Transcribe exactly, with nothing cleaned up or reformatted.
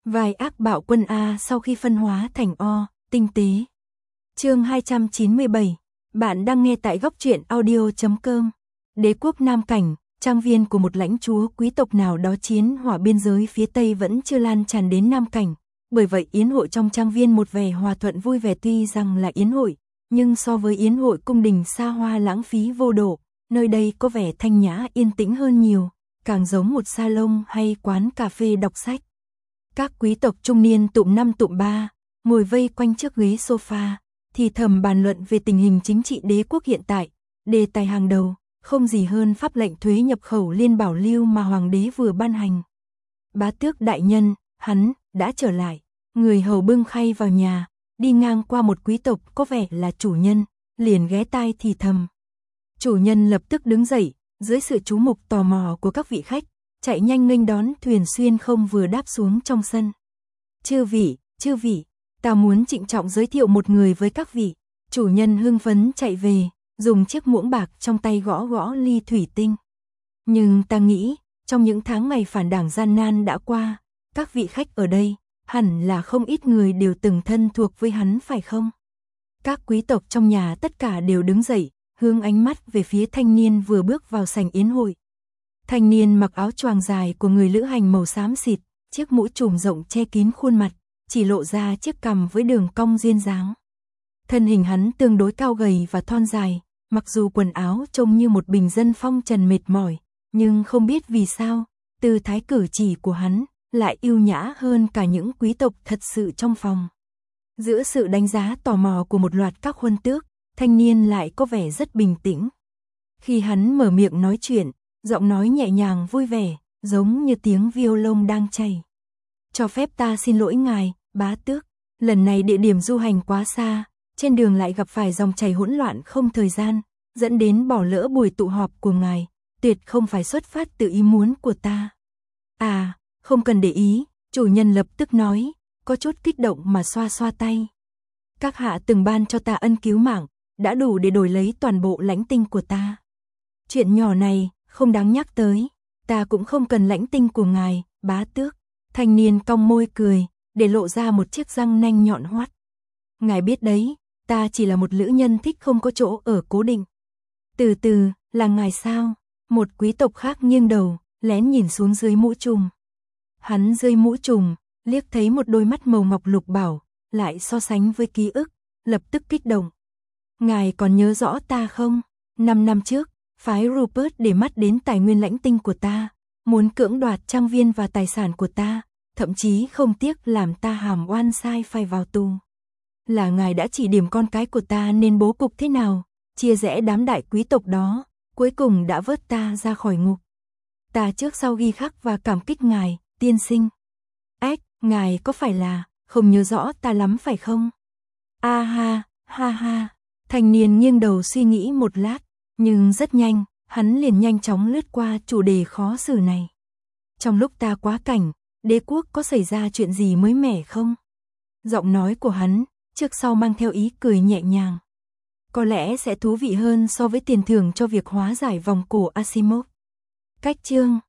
Vài ác bạo quân A sau khi phân hóa thành O, tinh tế. Chương hai trăm chín mươi bảy. Bạn đang nghe tại góc truyện audio chấm com. Đế quốc Nam Cảnh, trang viên của một lãnh chúa quý tộc nào đó chiến hỏa biên giới phía Tây vẫn chưa lan tràn đến Nam Cảnh. Bởi vậy yến hội trong trang viên một vẻ hòa thuận vui vẻ, tuy rằng là yến hội, nhưng so với yến hội cung đình xa hoa lãng phí vô độ, nơi đây có vẻ thanh nhã yên tĩnh hơn nhiều, càng giống một salon hay quán cà phê đọc sách. Các quý tộc trung niên tụm năm tụm ba, ngồi vây quanh chiếc ghế sofa, thì thầm bàn luận về tình hình chính trị đế quốc hiện tại. Đề tài hàng đầu, không gì hơn pháp lệnh thuế nhập khẩu liên bảo lưu mà hoàng đế vừa ban hành. Bá tước đại nhân, hắn đã trở lại. Người hầu bưng khay vào nhà, đi ngang qua một quý tộc có vẻ là chủ nhân, liền ghé tai thì thầm. Chủ nhân lập tức đứng dậy, dưới sự chú mục tò mò của các vị khách, chạy nhanh nghênh đón thuyền xuyên không vừa đáp xuống trong sân. Chư vị, chư vị, ta muốn trịnh trọng giới thiệu một người với các vị. Chủ nhân hưng phấn chạy về, dùng chiếc muỗng bạc trong tay gõ gõ ly thủy tinh. Nhưng ta nghĩ, trong những tháng ngày phản đảng gian nan đã qua, các vị khách ở đây, hẳn là không ít người đều từng thân thuộc với hắn phải không? Các quý tộc trong nhà tất cả đều đứng dậy, hướng ánh mắt về phía thanh niên vừa bước vào sảnh yến hội. Thanh niên mặc áo choàng dài của người lữ hành màu xám xịt, chiếc mũ trùm rộng che kín khuôn mặt, chỉ lộ ra chiếc cằm với đường cong duyên dáng. Thân hình hắn tương đối cao gầy và thon dài, mặc dù quần áo trông như một bình dân phong trần mệt mỏi, nhưng không biết vì sao, tư thái cử chỉ của hắn lại yêu nhã hơn cả những quý tộc thật sự trong phòng. Giữa sự đánh giá tò mò của một loạt các huân tước, thanh niên lại có vẻ rất bình tĩnh. Khi hắn mở miệng nói chuyện, giọng nói nhẹ nhàng vui vẻ, giống như tiếng violon đang chảy. Cho phép ta xin lỗi ngài, bá tước, lần này địa điểm du hành quá xa, trên đường lại gặp phải dòng chảy hỗn loạn không thời gian, dẫn đến bỏ lỡ buổi tụ họp của ngài, tuyệt không phải xuất phát từ ý muốn của ta. À, không cần để ý, chủ nhân lập tức nói, có chút kích động mà xoa xoa tay. Các hạ từng ban cho ta ân cứu mạng, đã đủ để đổi lấy toàn bộ lãnh tinh của ta. Chuyện nhỏ này, không đáng nhắc tới, ta cũng không cần lãnh tinh của ngài, bá tước. Thanh niên cong môi cười, để lộ ra một chiếc răng nanh nhọn hoắt. Ngài biết đấy, ta chỉ là một lữ nhân thích không có chỗ ở cố định. Từ từ, là ngài sao? Một quý tộc khác nghiêng đầu, lén nhìn xuống dưới mũ trùm. Hắn dưới mũ trùm, liếc thấy một đôi mắt màu ngọc lục bảo, lại so sánh với ký ức, lập tức kích động. Ngài còn nhớ rõ ta không? Năm năm trước, phái Rupert để mắt đến tài nguyên lãnh tinh của ta, muốn cưỡng đoạt trang viên và tài sản của ta, thậm chí không tiếc làm ta hàm oan sai phải vào tù. Là ngài đã chỉ điểm con cái của ta nên bố cục thế nào, chia rẽ đám đại quý tộc đó, cuối cùng đã vớt ta ra khỏi ngục. Ta trước sau ghi khắc và cảm kích ngài, tiên sinh. Ếch, ngài có phải là không nhớ rõ ta lắm phải không? A ha, ha ha. Thanh niên nghiêng đầu suy nghĩ một lát, nhưng rất nhanh, hắn liền nhanh chóng lướt qua chủ đề khó xử này. Trong lúc ta quá cảnh, đế quốc có xảy ra chuyện gì mới mẻ không? Giọng nói của hắn, trước sau mang theo ý cười nhẹ nhàng. Có lẽ sẽ thú vị hơn so với tiền thưởng cho việc hóa giải vòng cổ Asimov. Cách chương